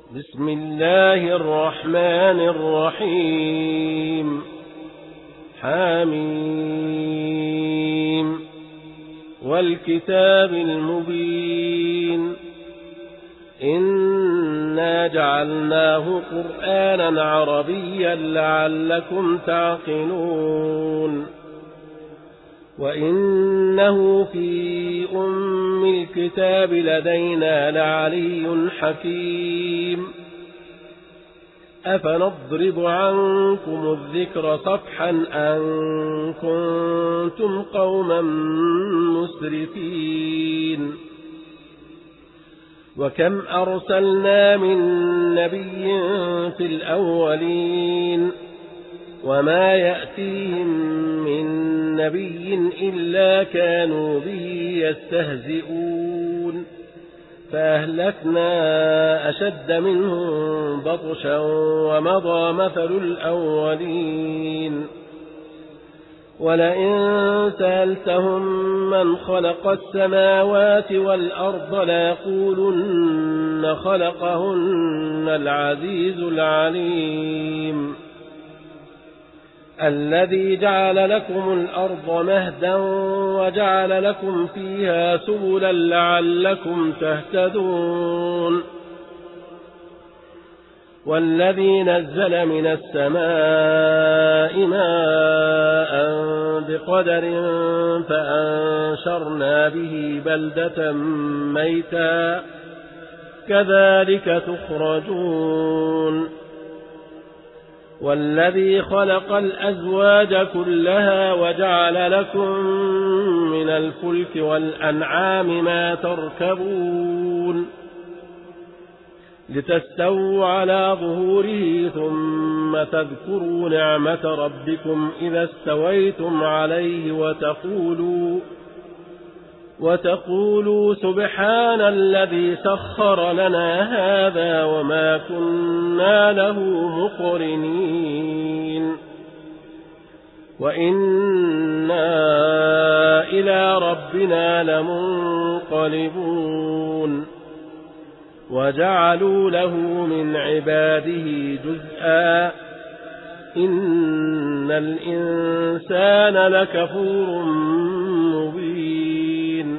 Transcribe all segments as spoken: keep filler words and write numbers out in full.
بسم الله الرحمن الرحيم حميم والكتاب المبين إنا جعلناه قرآنا عربيا لعلكم تعقلون وإنه في أم الكتاب لدينا لعلي حكيم أفنضرب عنكم الذكر صفحا أن كنتم قوما مسرفين وكم أرسلنا من نبي في الأولين وما يأتيهم من نبي إلا كانوا به يستهزئون فأهلكنا أشد منهم بطشا ومضى مثل الأولين ولئن سألتهم من خلق السماوات والأرض ليقولن خلقهن العزيز العليم الذي جعل لكم الأرض مهدا وجعل لكم فيها سبلا لعلكم تهتدون والذي نزل من السماء ماء بقدر فأنشرنا به بلدة ميتا كذلك تخرجون والذي خلق الأزواج كلها وجعل لكم من الفلك والأنعام ما تركبون لتستووا على ظهوره ثم تذكروا نعمة ربكم إذا استويتم عليه وتقولوا وتقولوا سبحان الذي سخر لنا هذا وما كنا له مقرنين وإنا إلى ربنا لمنقلبون وجعلوا له من عباده جزءا إن الإنسان لكفور مبين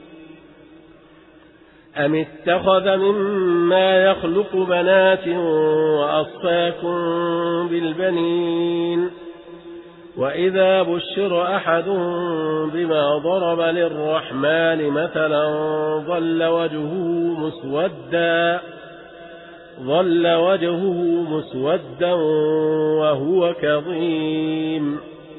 أم اتخذ مما يخلق بنات وأصفاكم بالبنين وإذا بشر أحدهم بما ضرب للرحمن مثلا ظل وجهه مسودا ظل وجهه مسودا وهو كظيم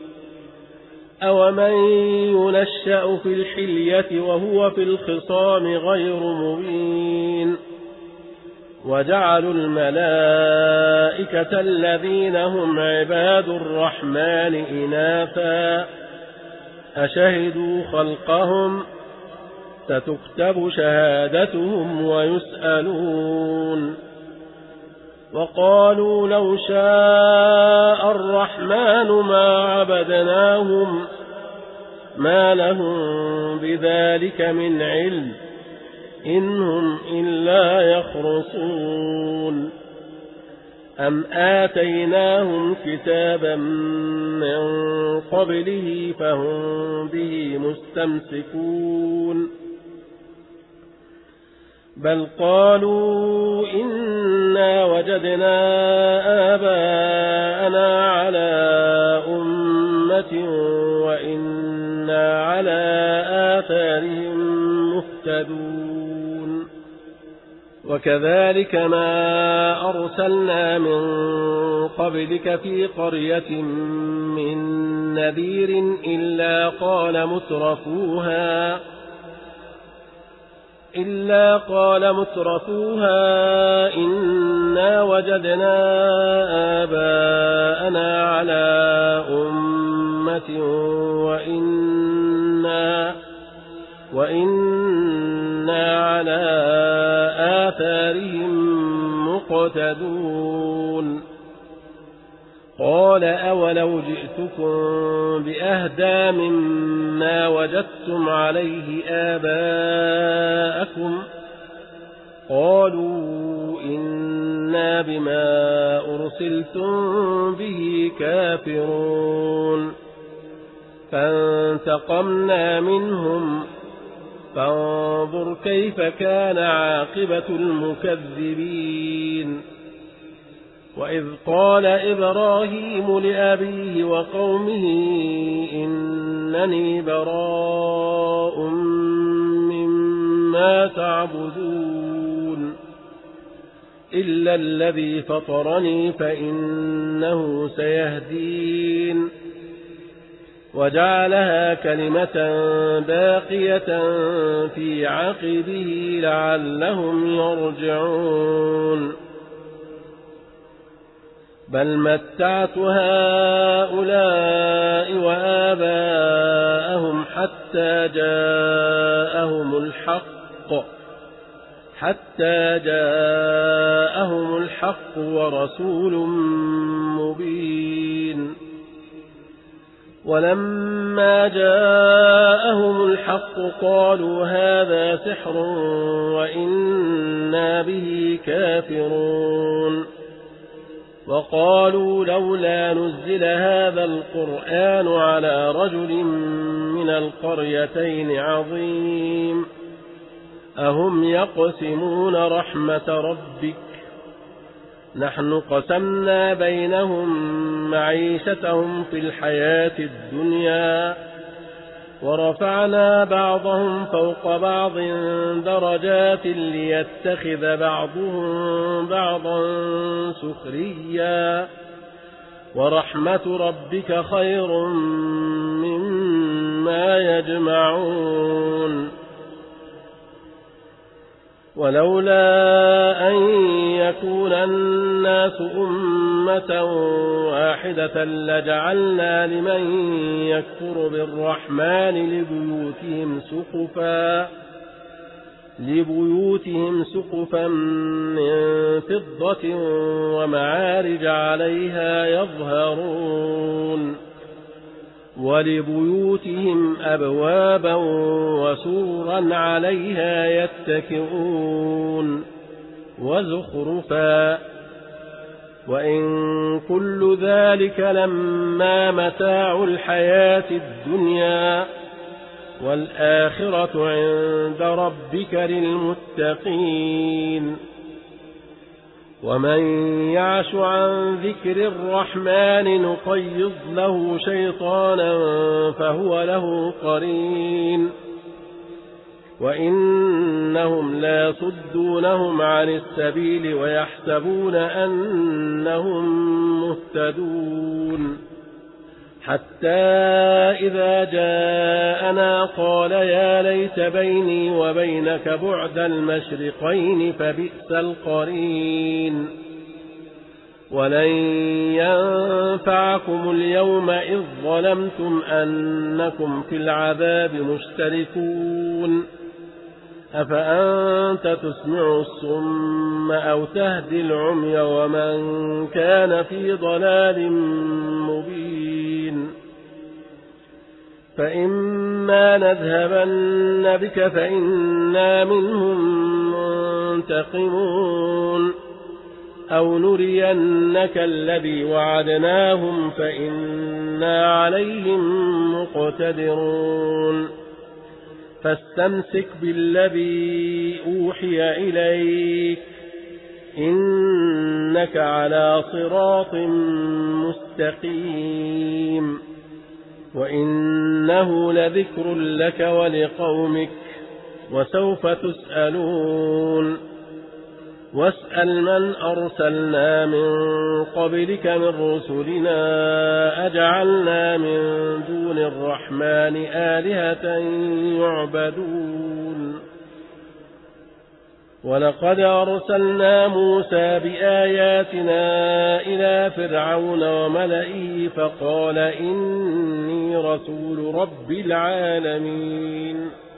أومن ينشأ في الحلية وهو في الخصام غير مبين وجعلوا الملائكة الذين هم عباد الرحمن إناثا أشهدوا خلقهم ستكتب شهادتهم ويسألون وقالوا لو شاء الرحمن ما عبدناهم ما لهم بذلك من علم إنهم إلا يخرصون أم آتيناهم كتابا من قبله فهم به مستمسكون بل قالوا إنا وجدنا آباءنا على أمة وإنا على آثارهم مهتدون وكذلك ما أرسلنا من قبلك في قرية من نذير إلا قال مترفوها إلا قال مترفوها إنا وجدنا آباءنا على أمة وإنا وإنا على آثارهم مقتدون قال أولو جئتكم بأهدى مما وجدتم عليه آباءكم قالوا إن إنا بما أرسلتم به كافرون فانتقمنا منهم فانظر كيف كان عاقبة المكذبين وإذ قال إبراهيم لأبيه وقومه إنني براء مما تعبدون إلا الذي فطرني فإنه سيهدين وجعلها كلمة باقية في عقبه لعلهم يرجعون بل متعت هؤلاء وآباءهم حتى جاءهم الحق حتى جاءهم الحق ورسول مبين ولما جاءهم الحق قالوا هذا سحر وإنا به كافرون وقالوا لولا نزل هذا القرآن على رجل من القريتين عظيم أهم يقسمون رحمة ربك نحن قسمنا بينهم معيشتهم في الحياة الدنيا ورفعنا بعضهم فوق بعض درجات ليتخذ بعضهم بعضا سخريا ورحمة ربك خير مما يجمعون ولولا أن يكون الناس أمة واحدة لجعلنا لمن يكفر بالرحمن لبيوتهم سقفا لبيوتهم سقفا من فضة ومعارج عليها يظهرون ولبيوتهم أبوابا وسورا عليها يتكئون وزخرفا وإن كل ذلك لما متاع الحياة الدنيا والآخرة عند ربك للمتقين ومن يعش عن ذكر الرحمن نقيض له شيطانا فهو له قرين وإنهم لا يصدونهم عن السبيل ويحسبون أنهم مهتدون حتى إذا جاءنا قال يا ليت بيني وبينك بعد المشرقين فبئس القرين ولن ينفعكم اليوم إذ ظلمتم أنكم في العذاب مشتركون أفأنت تسمع الصم أو تهدي العمي ومن كان في ضلال مبين فإما نذهبن بك فإنا منهم منتقمون أو نرينك الذي وعدناهم فإنا عليهم مقتدرون فاستمسك بالذي أوحي إليك إنك على صراط مستقيم وإنه لذكر لك ولقومك وسوف تسألون واسأل من أرسلنا من قبلك من رسلنا أجعلنا من دون الرحمن آلهة يعبدون ولقد أرسلنا موسى بآياتنا إلى فرعون وملئه فقال إني رسول رب العالمين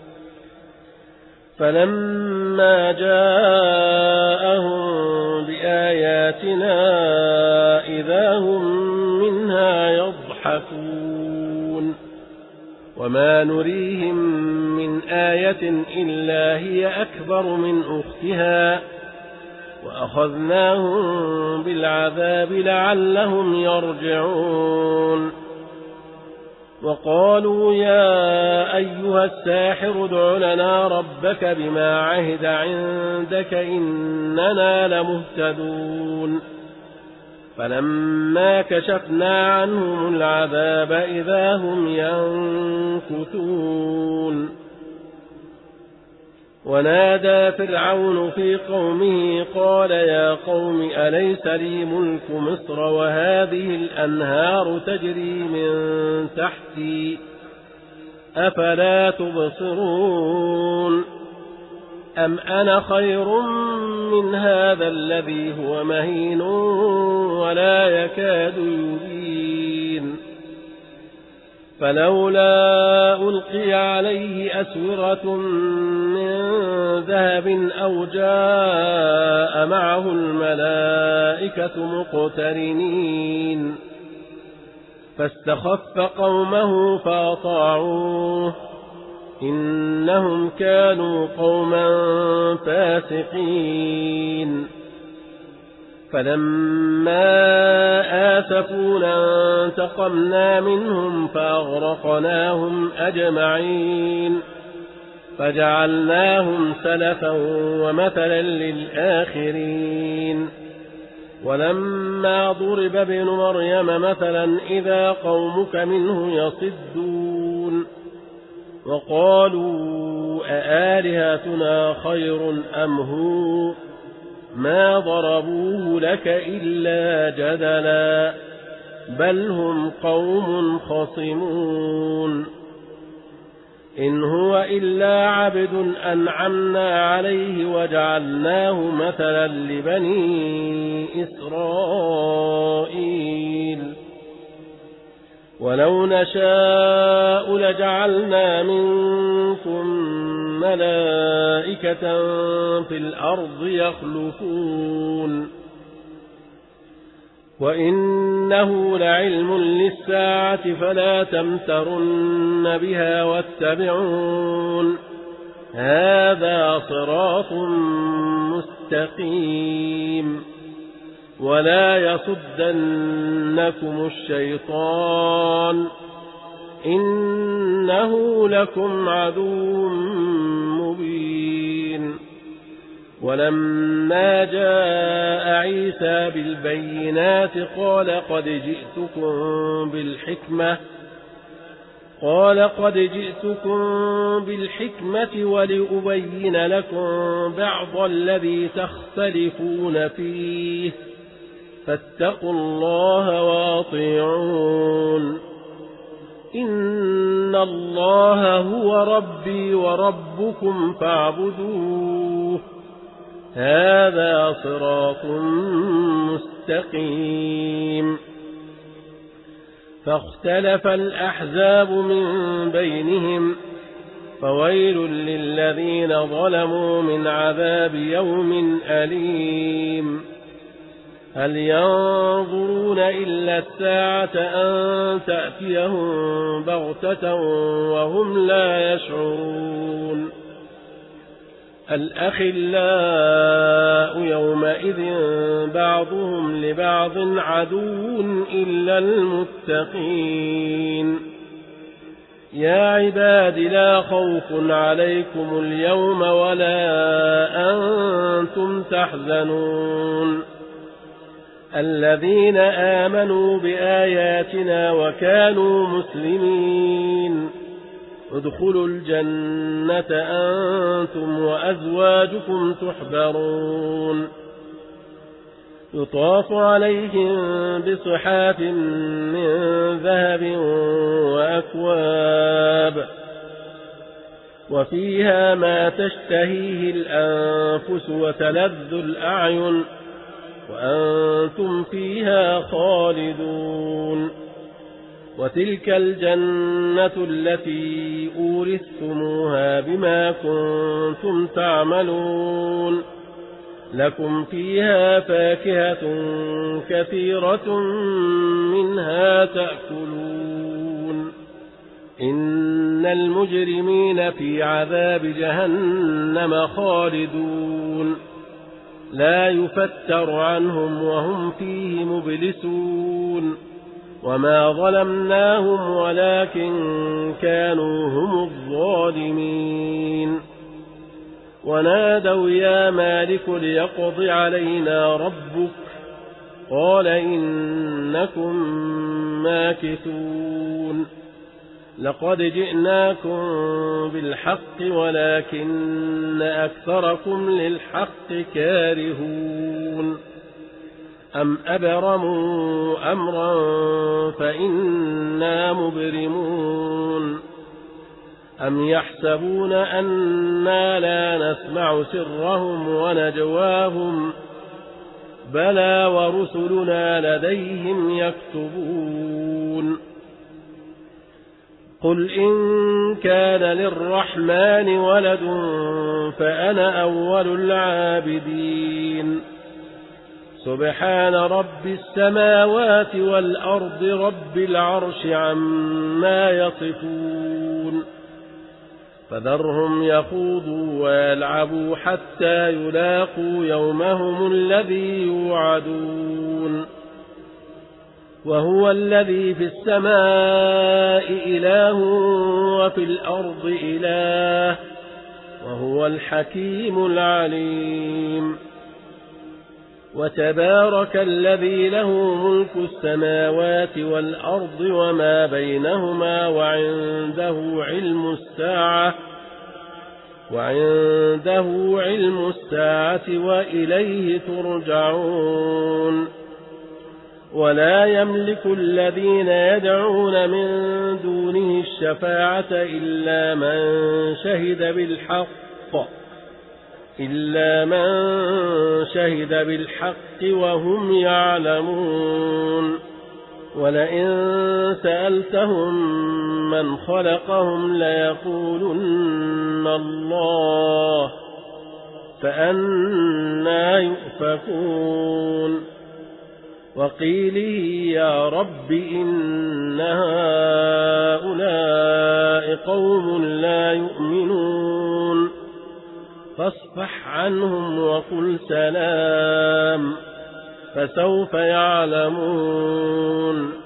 فلما جاءهم بآياتنا إذا هم منها يضحكون وما نريهم من آية إلا هي أكبر من أختها وأخذناهم بالعذاب لعلهم يرجعون وقالوا يا أيها الساحر ادع لنا ربك بما عهد عندك إننا لمهتدون فلما كشفنا عنهم العذاب إذا هم ينكثون ونادى فرعون في قومه قال يا قوم أليس لي ملك مصر وهذه الأنهار تجري من تحتي أفلا تبصرون أم أنا خير من هذا الذي هو مهين ولا يكاد يبين فلولا ألقي عليه أسورة من ذهب أو جاء معه الملائكة مقترنين فاستخف قومه فأطاعوه إنهم كانوا قوما فاسقين فلما آسفونا انتقمنا منهم فأغرقناهم أجمعين فجعلناهم سلفا ومثلا للآخرين ولما ضرب ابن مريم مثلا إذا قومك منه يصدون وقالوا أآلهتنا خير أم هو ما ضربوه لك إلا جدلا بل هم قوم خصمون إن هو إلا عبد أنعمنا عليه وجعلناه مثلا لبني إسرائيل ولو نشاء لجعلنا منكم ملائكة في الأرض يخلفون وإنه لعلم للساعة فلا تمترن بها واتبعون هذا صراط مستقيم ولا يصدنكم الشيطان إنه لكم عدو مبين ولما جاء عيسى بالبينات قال قد جئتكم بالحكمة قال قد جئتكم بالحكمة ولأبين لكم بعض الذي تختلفون فيه فاتقوا الله واطيعون إن الله هو ربي وربكم فاعبدوه هذا صراط مستقيم فاختلف الأحزاب من بينهم فويل للذين ظلموا من عذاب يوم أليم هل ينظرون إلا الساعة أن تأتيهم بغتة وهم لا يشعرون الأخلاء يومئذ بعضهم لبعض عدو إلا المتقين يا عباد لا خوف عليكم اليوم ولا أنتم تحزنون الذين آمنوا بآياتنا وكانوا مسلمين ادخلوا الجنة أنتم وأزواجكم تحبرون يطاف عليهم بصحاف من ذهب وأكواب وفيها ما تشتهيه الأنفس وتلذ الأعين وأنتم فيها خالدون وتلك الجنة التي أورثتموها بما كنتم تعملون لكم فيها فاكهة كثيرة منها تأكلون إن المجرمين في عذاب جهنم خالدون لا يفتر عنهم وهم فيه مبلسون وما ظلمناهم ولكن كانوا هم الظالمين ونادوا يا مالك ليقض علينا ربك قال إنكم ماكثون لقد جئناكم بالحق ولكن أكثركم للحق كارهون أم أبرموا أمرا فإنا مبرمون أم يحسبون أنا لا نسمع سرهم ونجواهم بلى ورسلنا لديهم يكتبون قل إن كان للرحمن ولد فأنا أول العابدين سبحان رب السماوات والأرض رب العرش عما يصفون فذرهم يخوضوا ويلعبوا حتى يلاقوا يومهم الذي يوعدون وهو الذي في السماء إله وفي الأرض إله وهو الحكيم العليم وتبارك الذي له ملك السماوات والأرض وما بينهما وعنده علم الساعة وعنده علم الساعة وإليه ترجعون ولا يملك الذين يدعون من دونه الشفاعة إلا من شهد بالحق إلا من شهد بالحق وهم يعلمون ولئن سألتهم من خلقهم ليقولن الله فأنى يؤفكون وقيله يا رب إن هؤلاء قوم لا يؤمنون فاصفح عنهم وقل سلام فسوف يعلمون